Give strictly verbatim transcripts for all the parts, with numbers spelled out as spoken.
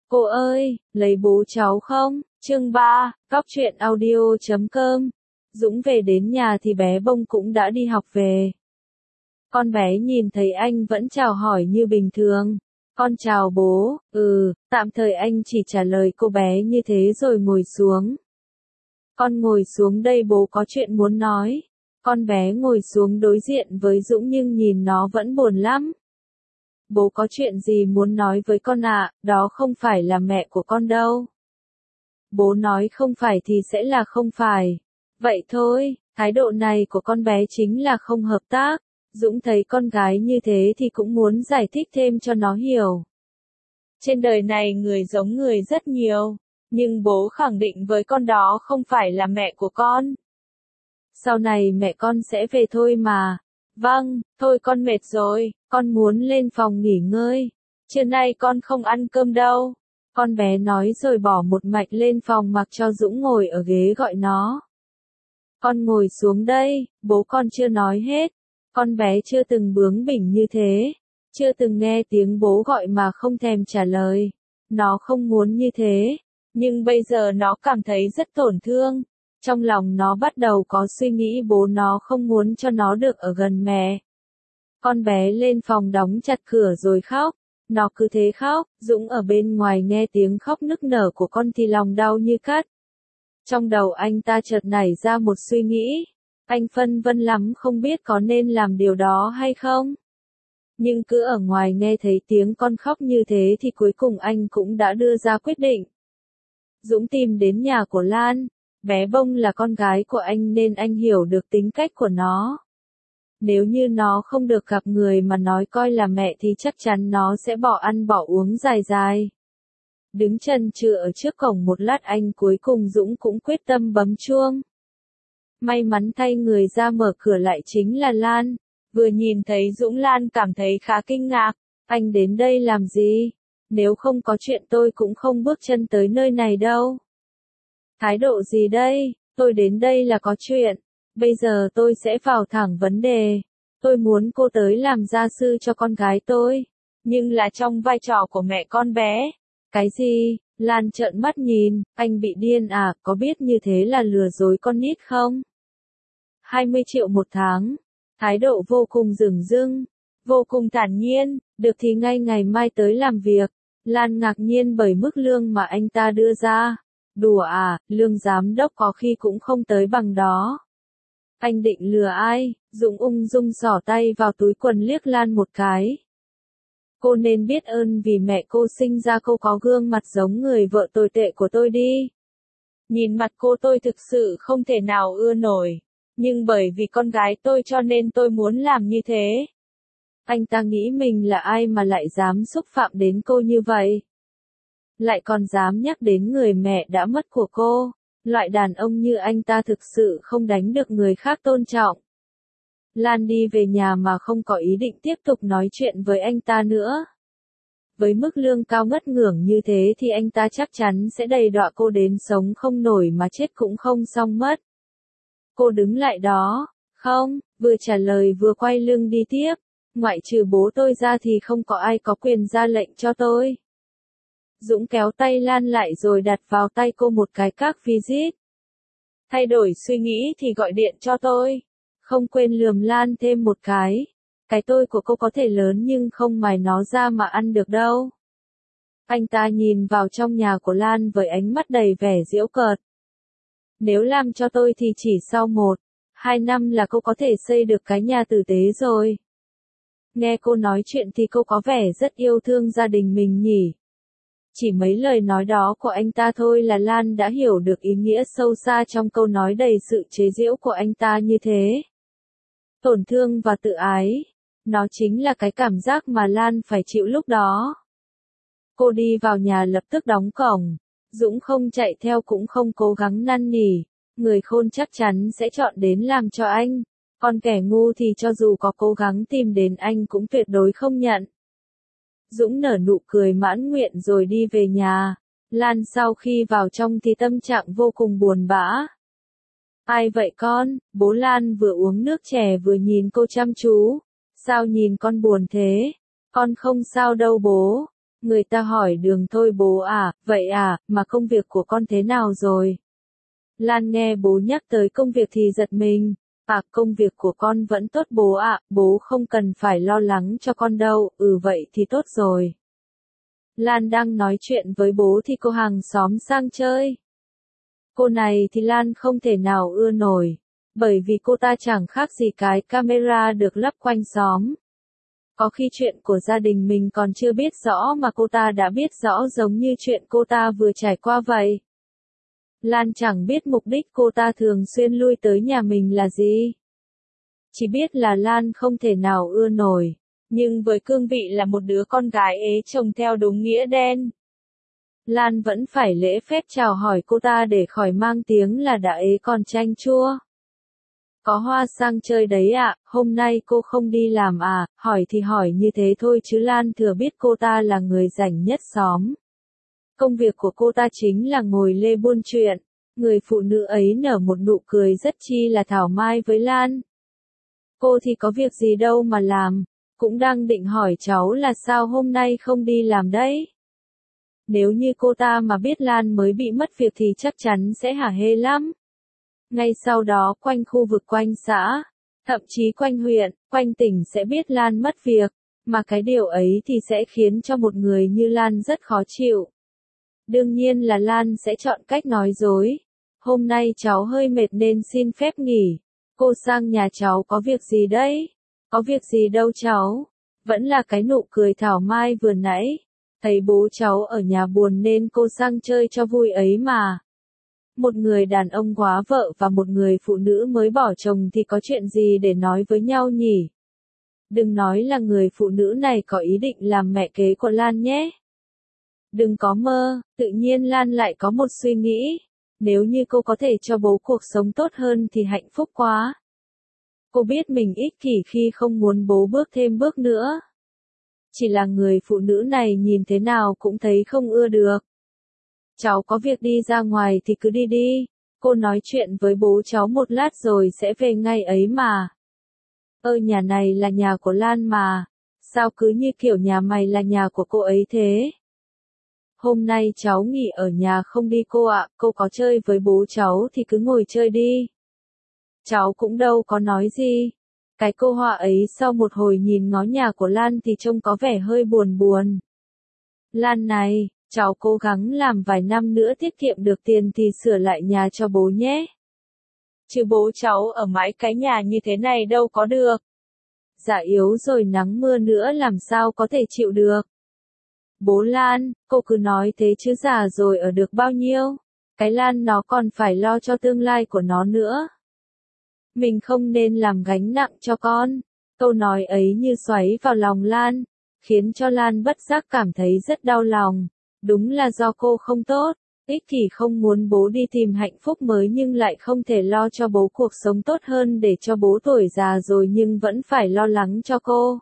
Cô ơi, lấy bố cháu không? Chương ba, cóc truyện audio chấm com. Dũng về đến nhà thì bé Bông cũng đã đi học về. Con bé nhìn thấy anh vẫn chào hỏi như bình thường. Con chào bố, ừ, tạm thời anh chỉ trả lời cô bé như thế rồi ngồi xuống. Con ngồi xuống đây, bố có chuyện muốn nói. Con bé ngồi xuống đối diện với Dũng nhưng nhìn nó vẫn buồn lắm. Bố có chuyện gì muốn nói với con ạ, à? Đó không phải là mẹ của con đâu. Bố nói không phải thì sẽ là không phải. Vậy thôi, thái độ này của con bé chính là không hợp tác. Dũng thấy con gái như thế thì cũng muốn giải thích thêm cho nó hiểu. Trên đời này người giống người rất nhiều, nhưng bố khẳng định với con đó không phải là mẹ của con. Sau này mẹ con sẽ về thôi mà. Vâng, thôi con mệt rồi, con muốn lên phòng nghỉ ngơi. Trưa nay con không ăn cơm đâu. Con bé nói rồi bỏ một mạch lên phòng mặc cho Dũng ngồi ở ghế gọi nó. Con ngồi xuống đây, bố con chưa nói hết. Con bé chưa từng bướng bỉnh như thế. Chưa từng nghe tiếng bố gọi mà không thèm trả lời. Nó không muốn như thế. Nhưng bây giờ nó cảm thấy rất tổn thương. Trong lòng nó bắt đầu có suy nghĩ bố nó không muốn cho nó được ở gần mẹ. Con bé lên phòng đóng chặt cửa rồi khóc. Nó cứ thế khóc, Dũng ở bên ngoài nghe tiếng khóc nức nở của con thì lòng đau như cắt. Trong đầu anh ta chợt nảy ra một suy nghĩ. Anh phân vân lắm không biết có nên làm điều đó hay không. Nhưng cứ ở ngoài nghe thấy tiếng con khóc như thế thì cuối cùng anh cũng đã đưa ra quyết định. Dũng tìm đến nhà của Lan. Bé Bông là con gái của anh nên anh hiểu được tính cách của nó. Nếu như nó không được gặp người mà nói coi là mẹ thì chắc chắn nó sẽ bỏ ăn bỏ uống dài dài. Đứng chần chừ ở trước cổng một lát anh cuối cùng Dũng cũng quyết tâm bấm chuông. May mắn thay người ra mở cửa lại chính là Lan. Vừa nhìn thấy Dũng Lan cảm thấy khá kinh ngạc. Anh đến đây làm gì? Nếu không có chuyện tôi cũng không bước chân tới nơi này đâu. Thái độ gì đây? Tôi đến đây là có chuyện. Bây giờ tôi sẽ vào thẳng vấn đề. Tôi muốn cô tới làm gia sư cho con gái tôi. Nhưng là trong vai trò của mẹ con bé. Cái gì? Lan trợn mắt nhìn. Anh bị điên à? Có biết như thế là lừa dối con nít không? hai mươi triệu một tháng. Thái độ vô cùng dửng dưng. Vô cùng thản nhiên. Được thì ngay ngày mai tới làm việc. Lan ngạc nhiên bởi mức lương mà anh ta đưa ra. Đùa à, lương giám đốc có khi cũng không tới bằng đó. Anh định lừa ai? Dũng ung dung xỏ tay vào túi quần liếc Lan một cái. Cô nên biết ơn vì mẹ cô sinh ra cô có gương mặt giống người vợ tồi tệ của tôi đi. Nhìn mặt cô tôi thực sự không thể nào ưa nổi. Nhưng bởi vì con gái tôi cho nên tôi muốn làm như thế. Anh ta nghĩ mình là ai mà lại dám xúc phạm đến cô như vậy? Lại còn dám nhắc đến người mẹ đã mất của cô. Loại đàn ông như anh ta thực sự không đánh được người khác tôn trọng. Lan đi về nhà mà không có ý định tiếp tục nói chuyện với anh ta nữa. Với mức lương cao ngất ngưởng như thế thì anh ta chắc chắn sẽ đầy đọa cô đến sống không nổi mà chết cũng không xong mất. Cô đứng lại đó. Không, vừa trả lời vừa quay lưng đi tiếp. Ngoại trừ bố tôi ra thì không có ai có quyền ra lệnh cho tôi. Dũng kéo tay Lan lại rồi đặt vào tay cô một cái các visit. Thay đổi suy nghĩ thì gọi điện cho tôi. Không quên lườm Lan thêm một cái. Cái tôi của cô có thể lớn nhưng không mài nó ra mà ăn được đâu. Anh ta nhìn vào trong nhà của Lan với ánh mắt đầy vẻ giễu cợt. Nếu làm cho tôi thì chỉ sau một, hai năm là cô có thể xây được cái nhà tử tế rồi. Nghe cô nói chuyện thì cô có vẻ rất yêu thương gia đình mình nhỉ. Chỉ mấy lời nói đó của anh ta thôi là Lan đã hiểu được ý nghĩa sâu xa trong câu nói đầy sự chế giễu của anh ta như thế. Tổn thương và tự ái. Nó chính là cái cảm giác mà Lan phải chịu lúc đó. Cô đi vào nhà lập tức đóng cổng. Dũng không chạy theo cũng không cố gắng năn nỉ. Người khôn chắc chắn sẽ chọn đến làm cho anh. Còn kẻ ngu thì cho dù có cố gắng tìm đến anh cũng tuyệt đối không nhận. Dũng nở nụ cười mãn nguyện rồi đi về nhà. Lan sau khi vào trong thì tâm trạng vô cùng buồn bã. Ai vậy con? Bố Lan vừa uống nước chè vừa nhìn cô chăm chú. Sao nhìn con buồn thế? Con không sao đâu bố. Người ta hỏi đường thôi bố à, vậy à, mà công việc của con thế nào rồi? Lan nghe bố nhắc tới công việc thì giật mình. À, công việc của con vẫn tốt bố ạ, bố không cần phải lo lắng cho con đâu, ừ vậy thì tốt rồi. Lan đang nói chuyện với bố thì cô hàng xóm sang chơi. Cô này thì Lan không thể nào ưa nổi, bởi vì cô ta chẳng khác gì cái camera được lắp quanh xóm. Có khi chuyện của gia đình mình còn chưa biết rõ mà cô ta đã biết rõ giống như chuyện cô ta vừa trải qua vậy. Lan chẳng biết mục đích cô ta thường xuyên lui tới nhà mình là gì. Chỉ biết là Lan không thể nào ưa nổi, nhưng với cương vị là một đứa con gái ế chồng theo đúng nghĩa đen, Lan vẫn phải lễ phép chào hỏi cô ta để khỏi mang tiếng là đã ế còn chanh chua. Có Hoa sang chơi đấy ạ, hôm nay cô không đi làm à, hỏi thì hỏi như thế thôi chứ Lan thừa biết cô ta là người rảnh nhất xóm. Công việc của cô ta chính là ngồi lê buôn chuyện. Người phụ nữ ấy nở một nụ cười rất chi là thảo mai với Lan. Cô thì có việc gì đâu mà làm, cũng đang định hỏi cháu là sao hôm nay không đi làm đấy. Nếu như cô ta mà biết Lan mới bị mất việc thì chắc chắn sẽ hả hê lắm. Ngay sau đó quanh khu vực quanh xã, thậm chí quanh huyện, quanh tỉnh sẽ biết Lan mất việc, mà cái điều ấy thì sẽ khiến cho một người như Lan rất khó chịu. Đương nhiên là Lan sẽ chọn cách nói dối. Hôm nay cháu hơi mệt nên xin phép nghỉ. Cô sang nhà cháu có việc gì đấy? Có việc gì đâu cháu. Vẫn là cái nụ cười thảo mai vừa nãy. Thấy bố cháu ở nhà buồn nên cô sang chơi cho vui ấy mà. Một người đàn ông quá vợ và một người phụ nữ mới bỏ chồng thì có chuyện gì để nói với nhau nhỉ? Đừng nói là người phụ nữ này có ý định làm mẹ kế của Lan nhé. Đừng có mơ, tự nhiên Lan lại có một suy nghĩ. Nếu như cô có thể cho bố cuộc sống tốt hơn thì hạnh phúc quá. Cô biết mình ích kỷ khi không muốn bố bước thêm bước nữa. Chỉ là người phụ nữ này nhìn thế nào cũng thấy không ưa được. Cháu có việc đi ra ngoài thì cứ đi đi. Cô nói chuyện với bố cháu một lát rồi sẽ về ngay ấy mà. Ơ nhà này là nhà của Lan mà. Sao cứ như kiểu nhà mày là nhà của cô ấy thế? Hôm nay cháu nghỉ ở nhà không đi cô ạ, cô có chơi với bố cháu thì cứ ngồi chơi đi. Cháu cũng đâu có nói gì. Cái cô Hoa ấy sau một hồi nhìn ngó nhà của Lan thì trông có vẻ hơi buồn buồn. Lan này, cháu cố gắng làm vài năm nữa tiết kiệm được tiền thì sửa lại nhà cho bố nhé. Chứ bố cháu ở mãi cái nhà như thế này đâu có được. Dạ yếu rồi nắng mưa nữa làm sao có thể chịu được. Bố Lan, cô cứ nói thế chứ già rồi ở được bao nhiêu. Cái Lan nó còn phải lo cho tương lai của nó nữa. Mình không nên làm gánh nặng cho con. Câu nói ấy như xoáy vào lòng Lan, khiến cho Lan bất giác cảm thấy rất đau lòng. Đúng là do cô không tốt, ích kỷ không muốn bố đi tìm hạnh phúc mới nhưng lại không thể lo cho bố cuộc sống tốt hơn để cho bố tuổi già rồi nhưng vẫn phải lo lắng cho cô.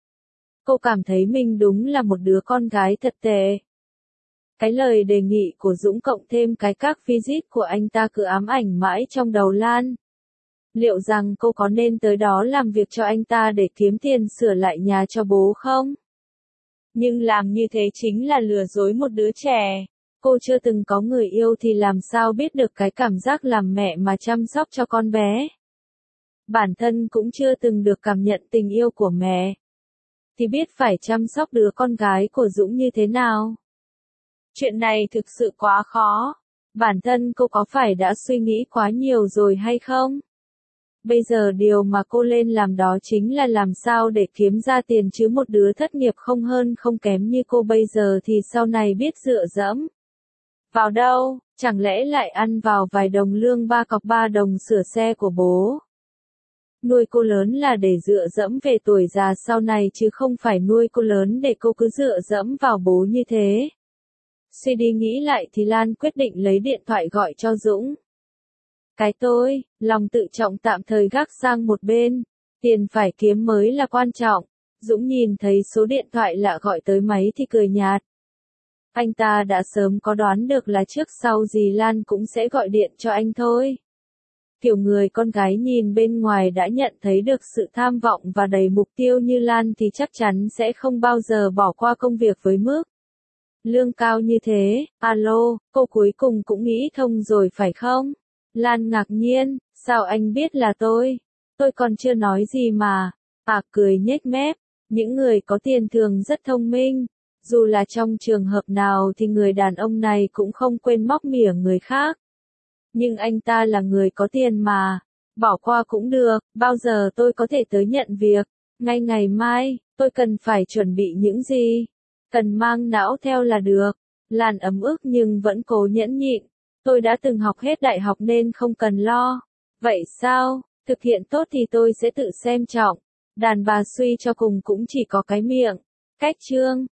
Cô cảm thấy mình đúng là một đứa con gái thật tệ. Cái lời đề nghị của Dũng cộng thêm cái các visit của anh ta cứ ám ảnh mãi trong đầu Lan. Liệu rằng cô có nên tới đó làm việc cho anh ta để kiếm tiền sửa lại nhà cho bố không? Nhưng làm như thế chính là lừa dối một đứa trẻ. Cô chưa từng có người yêu thì làm sao biết được cái cảm giác làm mẹ mà chăm sóc cho con bé. Bản thân cũng chưa từng được cảm nhận tình yêu của mẹ. Thì biết phải chăm sóc đứa con gái của Dũng như thế nào. Chuyện này thực sự quá khó. Bản thân cô có phải đã suy nghĩ quá nhiều rồi hay không? Bây giờ điều mà cô lên làm đó chính là làm sao để kiếm ra tiền chứ một đứa thất nghiệp không hơn không kém như cô bây giờ thì sau này biết dựa dẫm. Vào đâu, chẳng lẽ lại ăn vào vài đồng lương ba cọc ba đồng sửa xe của bố. Nuôi cô lớn là để dựa dẫm về tuổi già sau này chứ không phải nuôi cô lớn để cô cứ dựa dẫm vào bố như thế. Suy đi nghĩ lại thì Lan quyết định lấy điện thoại gọi cho Dũng. Cái tôi, lòng tự trọng tạm thời gác sang một bên, tiền phải kiếm mới là quan trọng. Dũng nhìn thấy số điện thoại lạ gọi tới máy thì cười nhạt. Anh ta đã sớm có đoán được là trước sau gì Lan cũng sẽ gọi điện cho anh thôi. Kiểu người con gái nhìn bên ngoài đã nhận thấy được sự tham vọng và đầy mục tiêu như Lan thì chắc chắn sẽ không bao giờ bỏ qua công việc với mức Lương cao như thế, alo, cô cuối cùng cũng nghĩ thông rồi phải không? Lan ngạc nhiên, sao anh biết là tôi? Tôi còn chưa nói gì mà. À cười nhếch mép, những người có tiền thường rất thông minh. Dù là trong trường hợp nào thì người đàn ông này cũng không quên móc mỉa người khác. Nhưng anh ta là người có tiền mà. Bỏ qua cũng được, bao giờ tôi có thể tới nhận việc? Ngay ngày mai, tôi cần phải chuẩn bị những gì? Cần mang não theo là được. Lan ấm ức nhưng vẫn cố nhẫn nhịn. Tôi đã từng học hết đại học nên không cần lo. Vậy sao? Thực hiện tốt thì tôi sẽ tự xem trọng. Đàn bà suy cho cùng cũng chỉ có cái miệng. Cách chương